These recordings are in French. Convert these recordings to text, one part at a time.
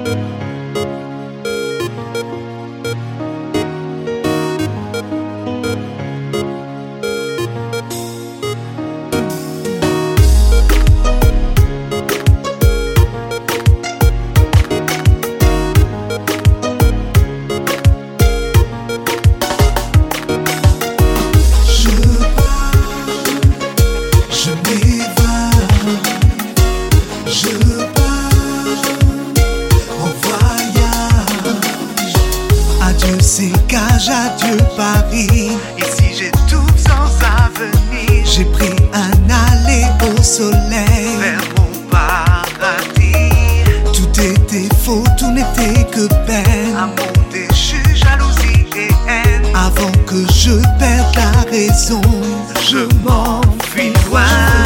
Adieu Paris, ici j'ai tout sans avenir. J'ai pris un aller au soleil vers mon paradis. Tout était faux, tout n'était que peine. Amour déchu, jalousie et haine. Avant que je perde la raison, je m'enfuis loin.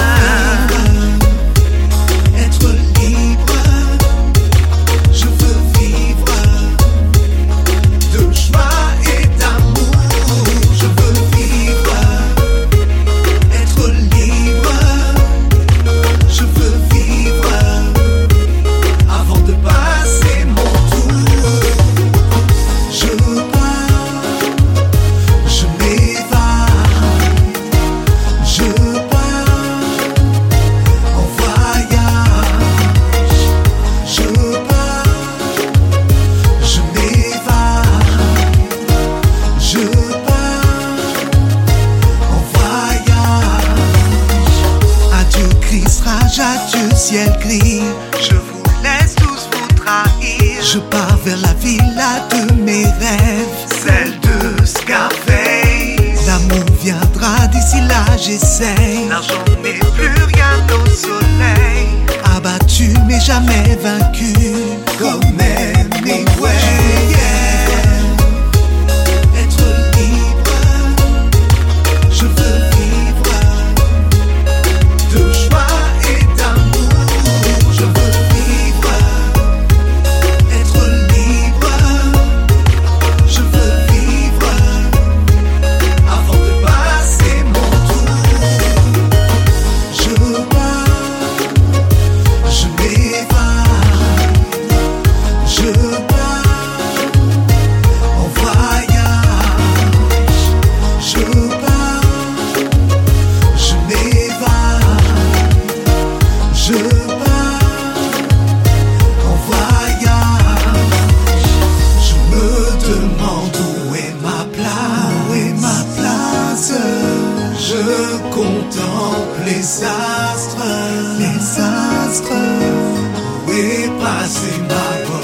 Être libre, je veux vivre de joie et d'amour. Je veux vivre, être libre. Je veux vivre avant de passer mon tour. Je pars, je m'évade. Je pars en voyage. Je pars, je m'évade. Je pars en voyage. Adieu Christ, rage, adieu ciel gris. Je vous laisse tous vous trahir. Je pars vers la villa de mes rêves, celle de Scarface. L'amour viendra, d'ici là j'essaye. L'argent n'est plus rien au soleil. Abattu mais jamais vaincu, comme Hemingway. Être libre, je veux vivre de joie et d'amour. Je veux vivre, être libre. Je veux vivre avant de passer mon tour. Je pars, je m'évade. Je pars en voyage. Je pars, je m'évade. Je pars en voyage. Je me demande où est ma place. Où est ma place? Je contemple les astres. Les astres. Où est passée ma voix?